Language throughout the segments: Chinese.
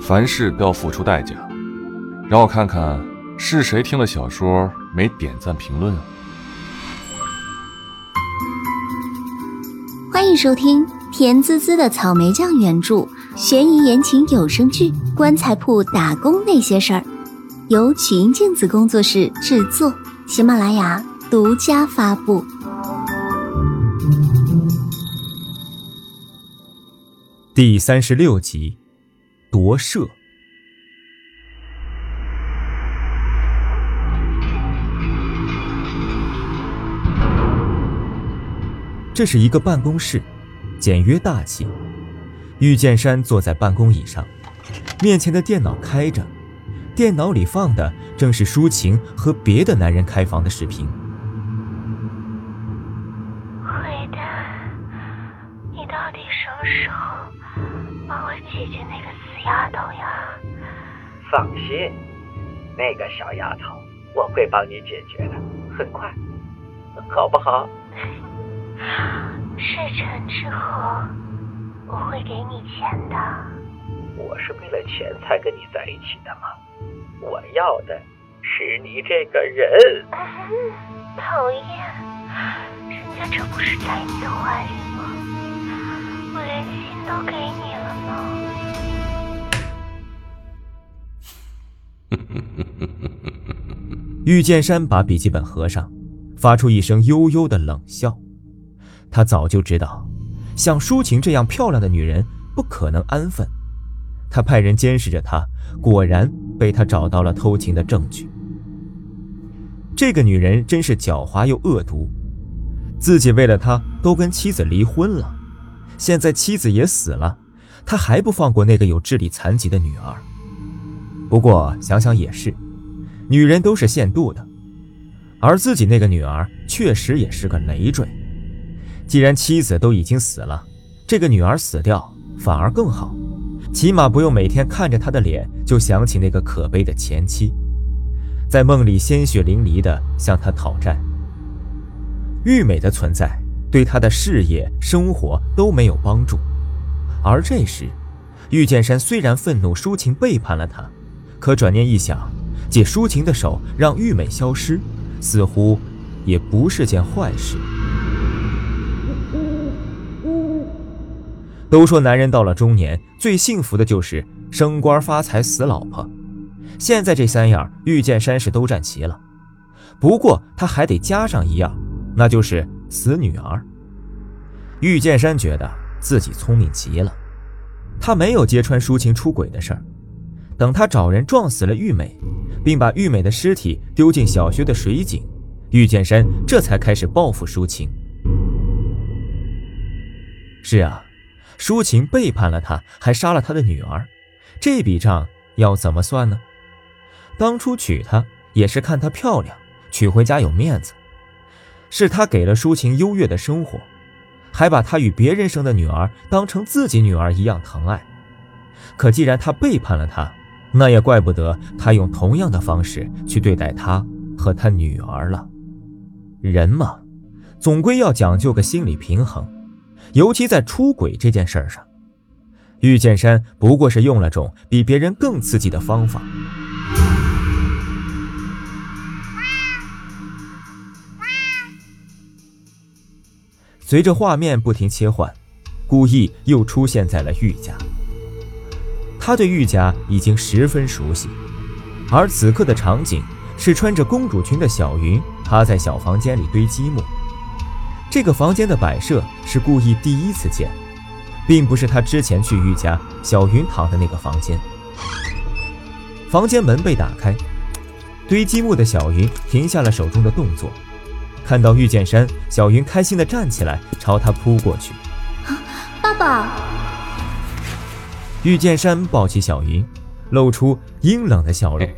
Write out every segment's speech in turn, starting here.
凡事都要付出代价。让我看看是谁听了小说没点赞评论啊。 欢迎收听甜滋滋的草莓酱原著悬疑言情有声剧《棺材铺打工那些事儿》，由曲音镜子工作室制作，喜马拉雅独家发布。 第36集，夺舍。这是一个办公室，简约大气。玉剑山坐在办公椅上，面前的电脑开着，电脑里放的正是抒情和别的男人开房的视频。 坏蛋，你到底什么时候帮我解决那个死丫头呀？ 放心，那个小丫头我会帮你解决的，很快，好不好？ 事成之后我会给你钱的。 我是为了钱才跟你在一起的吗？我要的是你这个人。 讨厌，人家这不是在你的怀里吗？我连心都给你了呢。玉剑山把笔记本合上，发出一声悠悠的冷笑。他早就知道像抒情这样漂亮的女人不可能安分，他派人监视着她，果然被他找到了偷情的证据。这个女人真是狡猾又恶毒，自己为了她都跟妻子离婚了，现在妻子也死了，他还不放过那个有智力残疾的女儿。不过想想也是，女人都是限度的，而自己那个女儿确实也是个累赘。既然妻子都已经死了，这个女儿死掉反而更好，起码不用每天看着她的脸就想起那个可悲的前妻，在梦里鲜血淋漓地向她讨债。玉美的存在对她的事业生活都没有帮助，而这时玉剑山虽然愤怒抒情背叛了他，可转念一想，借抒情的手让玉美消失，似乎也不是件坏事。都说男人到了中年最幸福的就是升官发财死老婆，现在这三样玉剑山是都占齐了，不过他还得加上一样，那就是死女儿。玉剑山觉得自己聪明极了，他没有揭穿抒情出轨的事儿，等他找人撞死了玉美，并把玉美的尸体丢进小学的水井，玉剑山这才开始报复抒情。是啊，抒情背叛了他，还杀了他的女儿，这笔账要怎么算呢？当初娶她也是看她漂亮，娶回家有面子，是他给了抒情优越的生活，还把她与别人生的女儿当成自己女儿一样疼爱。可既然他背叛了她，那也怪不得他用同样的方式去对待她和他女儿了。人嘛，总归要讲究个心理平衡，尤其在出轨这件事上，玉剑山不过是用了种比别人更刺激的方法。随着画面不停切换，顾意又出现在了玉家。他对玉家已经十分熟悉，而此刻的场景是穿着公主裙的小云趴在小房间里堆积木。这个房间的摆设是顾意第一次见，并不是他之前去玉家小云躺的那个房间。房间门被打开，堆积木的小云停下了手中的动作，看到玉剑山，小云开心地站起来朝他扑过去。 爸爸！ 玉剑山抱起小云，露出阴冷的笑容。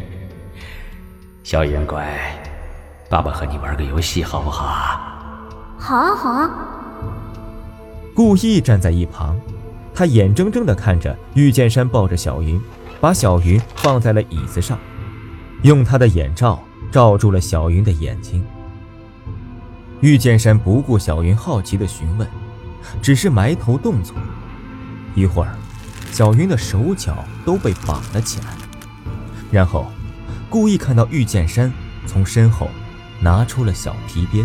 小云乖，爸爸和你玩个游戏好不好啊？ 好啊好啊。 顾意站在一旁，他眼睁睁地看着玉剑山抱着小云，把小云放在了椅子上，用他的眼罩罩住了小云的眼睛。玉剑山不顾小云好奇的询问，只是埋头动作。一会儿， 小云的手脚都被绑了起来，然后故意看到玉剑山从身后拿出了小皮鞭。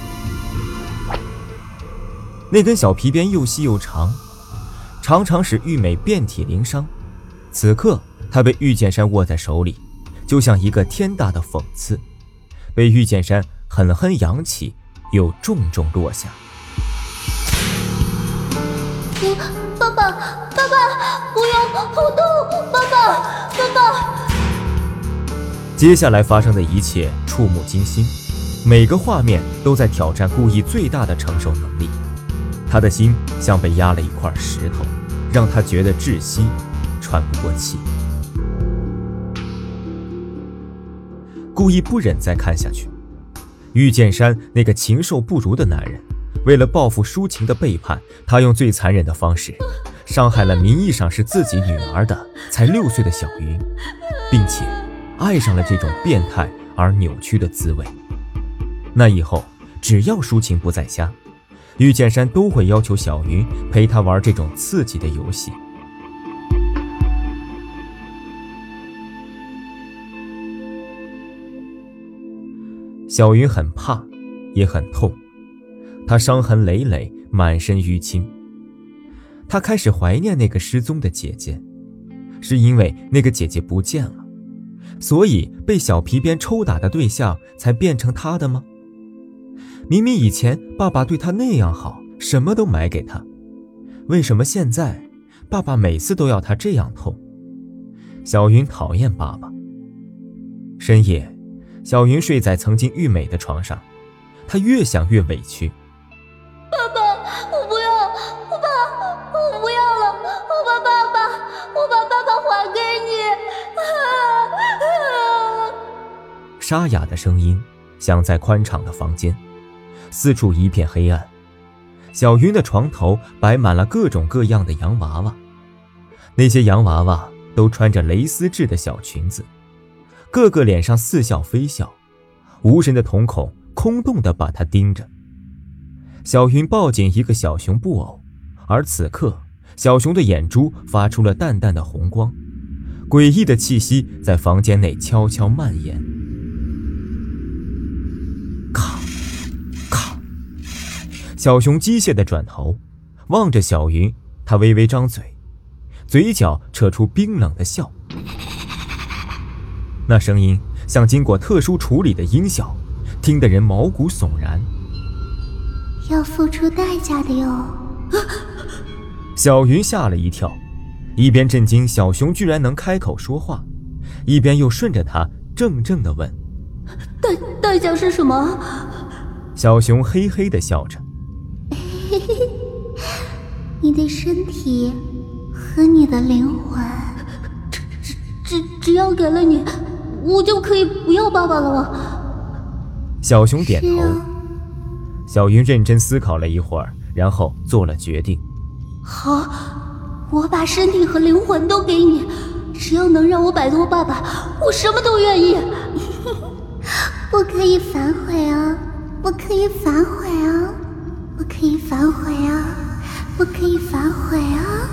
那根小皮鞭又细又长，常常使玉美遍体鳞伤。此刻她被玉剑山握在手里，就像一个天大的讽刺，被玉剑山狠狠扬起，又重重落下。 爸爸，爸爸，不要，好痛！爸爸，爸爸！ 接下来发生的一切触目惊心，每个画面都在挑战顾意最大的承受能力。他的心像被压了一块石头，让他觉得窒息，喘不过气。顾意不忍再看下去。玉剑山那个禽兽不如的男人，为了报复抒情的背叛，他用最残忍的方式伤害了名义上是自己女儿的才6岁的小云，并且爱上了这种变态而扭曲的滋味。那以后只要抒情不在家，玉剑山都会要求小云陪他玩这种刺激的游戏。小云很怕，也很痛，她伤痕累累，满身淤青。她开始怀念那个失踪的姐姐，是因为那个姐姐不见了，所以被小皮鞭抽打的对象才变成她的吗？明明以前爸爸对她那样好，什么都买给她，为什么现在爸爸每次都要她这样痛？小云讨厌爸爸。深夜，小云睡在曾经玉美的床上，她越想越委屈。 爸爸，我不要，我不要了，我把爸爸还给你。 沙哑的声音响在宽敞的房间，四处一片黑暗。小云的床头摆满了各种各样的洋娃娃，那些洋娃娃都穿着蕾丝制的小裙子，个个脸上似笑非笑，无神的瞳孔空洞地把她盯着。小云抱紧一个小熊布偶，而此刻小熊的眼珠发出了淡淡的红光，诡异的气息在房间内悄悄蔓延。咔咔，小熊机械地转头望着小云，他微微张嘴，嘴角扯出冰冷的笑。那声音像经过特殊处理的音效，听得人毛骨悚然。 要付出代价的哟。 小云吓了一跳，一边震惊小熊居然能开口说话，一边又顺着他怔怔地问： 代价是什么？ 小熊嘿嘿地笑着： 你的身体和你的灵魂。只要给了你，我就可以不要爸爸了吗？ 小熊点头。小云认真思考了一会儿，然后做了决定。 好，我把身体和灵魂都给你，只要能让我摆脱爸爸，我什么都愿意。不可以反悔啊，不可以反悔啊，不可以反悔啊，不可以反悔啊。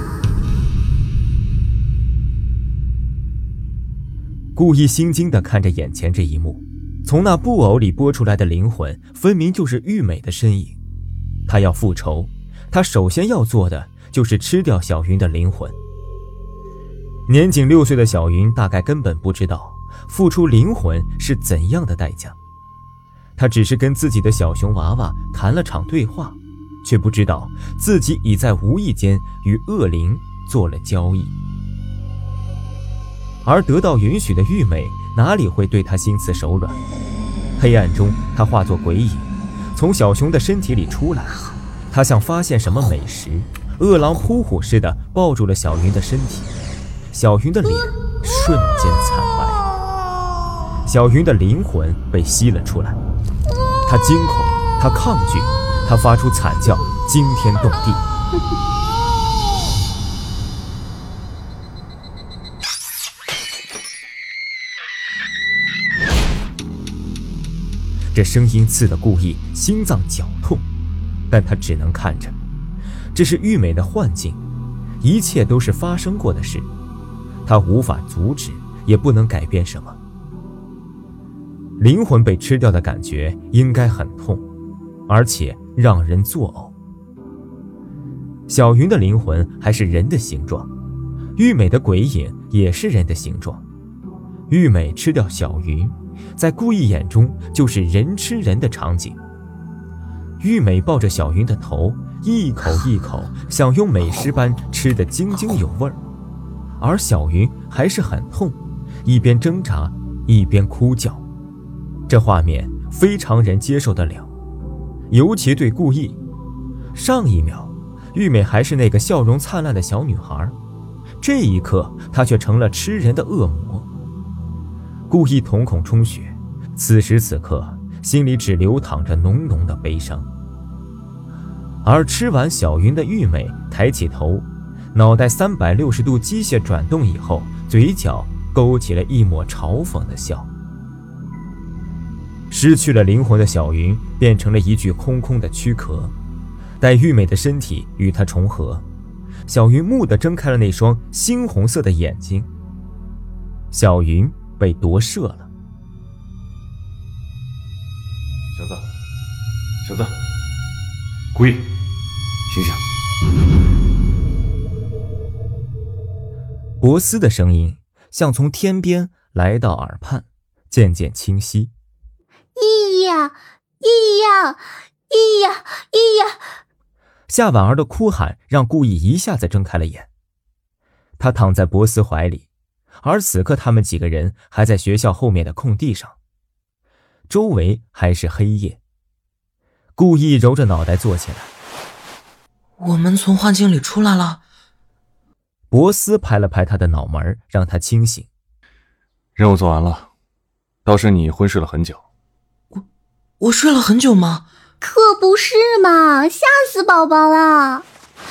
故意心惊地看着眼前这一幕，从那布偶里拨出来的灵魂分明就是玉美的身影。他要复仇，他首先要做的就是吃掉小云的灵魂。年仅6岁的小云大概根本不知道付出灵魂是怎样的代价，他只是跟自己的小熊娃娃谈了场对话，却不知道自己已在无意间与恶灵做了交易。而得到允许的玉美哪里会对他心慈手软？黑暗中，他化作鬼影，从小熊的身体里出来。他像发现什么美食，饿狼扑虎似的抱住了小云的身体。小云的脸瞬间惨白，小云的灵魂被吸了出来。他惊恐，他抗拒，他发出惨叫，惊天动地。这声音刺得顾意心脏绞痛，但他只能看着。这是玉美的幻境， 一切都是发生过的事，他无法阻止，也不能改变什么。灵魂被吃掉的感觉应该很痛，而且让人作呕。小云的灵魂还是人的形状，玉美的鬼影也是人的形状。玉美吃掉小云，在顾意眼中就是人吃人的场景。玉美抱着小云的头，一口一口享用美食般吃得津津有味儿，而小云还是很痛，一边挣扎一边哭叫。这画面非常人接受得了，尤其对顾意。上一秒玉美还是那个笑容灿烂的小女孩，这一刻她却成了吃人的恶魔。顾意瞳孔充血，此时此刻心里只流淌着浓浓的悲伤。而吃完小云的玉美抬起头，脑袋360度机械转动以后，嘴角勾起了一抹嘲讽的笑。失去了灵魂的小云变成了一具空空的躯壳，待玉美的身体与她重合，小云蓦地睁开了那双猩红色的眼睛。小云被夺舍了。 小子，顾意，醒醒！ 博斯的声音像从天边来到耳畔，渐渐清晰。 咿呀咿呀咿呀咿呀！ 夏婉儿的哭喊让顾意一下子睁开了眼。他躺在博斯怀里，而此刻他们几个人还在学校后面的空地上，周围还是黑夜。顾意揉着脑袋坐起来。 我们从幻境里出来了。 博斯拍了拍他的脑门，让他清醒。 任务做完了，倒是你昏睡了很久。 我睡了很久吗？ 可不是嘛，吓死宝宝了。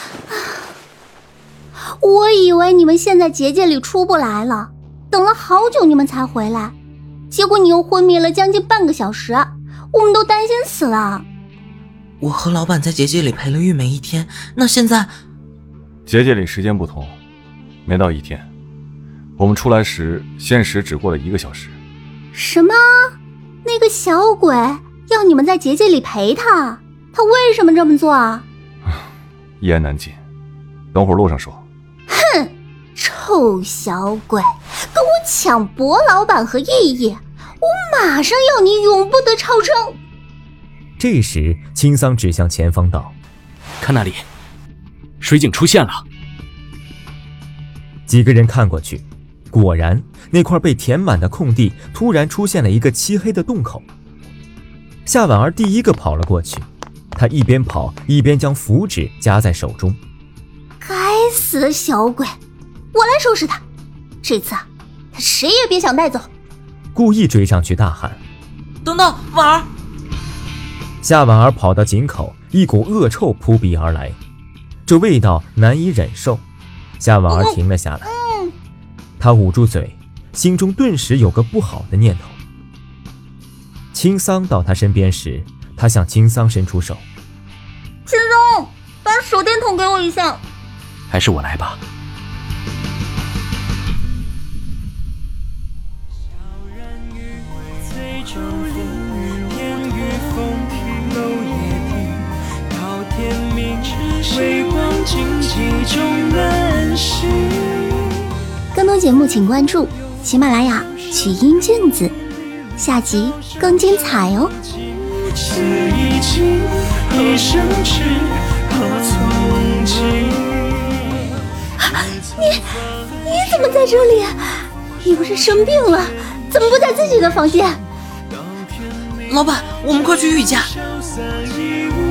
我以为你们现在结界里出不来了，等了好久你们才回来，结果你又昏迷了将近半个小时，我们都担心死了。 我和老板在结界里陪了玉美1天，那现在…… 结界里时间不同，没到1天，我们出来时现实只过了1个小时。 什么？那个小鬼要你们在结界里陪他，他为什么这么做啊？ 一言难尽，等会儿路上说。 哼，臭小鬼，跟我抢博老板和意义，我马上要你永不得超生。 这时青桑指向前方道： 看那里，水井出现了。 几个人看过去，果然那块被填满的空地突然出现了一个漆黑的洞口。夏婉儿第一个跑了过去，她一边跑一边将符纸夹在手中。 该死的小鬼，我来收拾他，这次他谁也别想带走。 故意追上去大喊： 等等，婉儿！ 夏婉儿跑到井口，一股恶臭扑鼻而来，这味道难以忍受。夏婉儿停了下来，她捂住嘴，心中顿时有个不好的念头。青桑到她身边时，她向青桑伸出手： 青桑，把手电筒给我一下。 还是我来吧。 更多节目请关注喜马拉雅曲音镜子，下集更精彩哦。你怎么在这里？你不是生病了，怎么不在自己的房间？ 老板，我们快去玉家。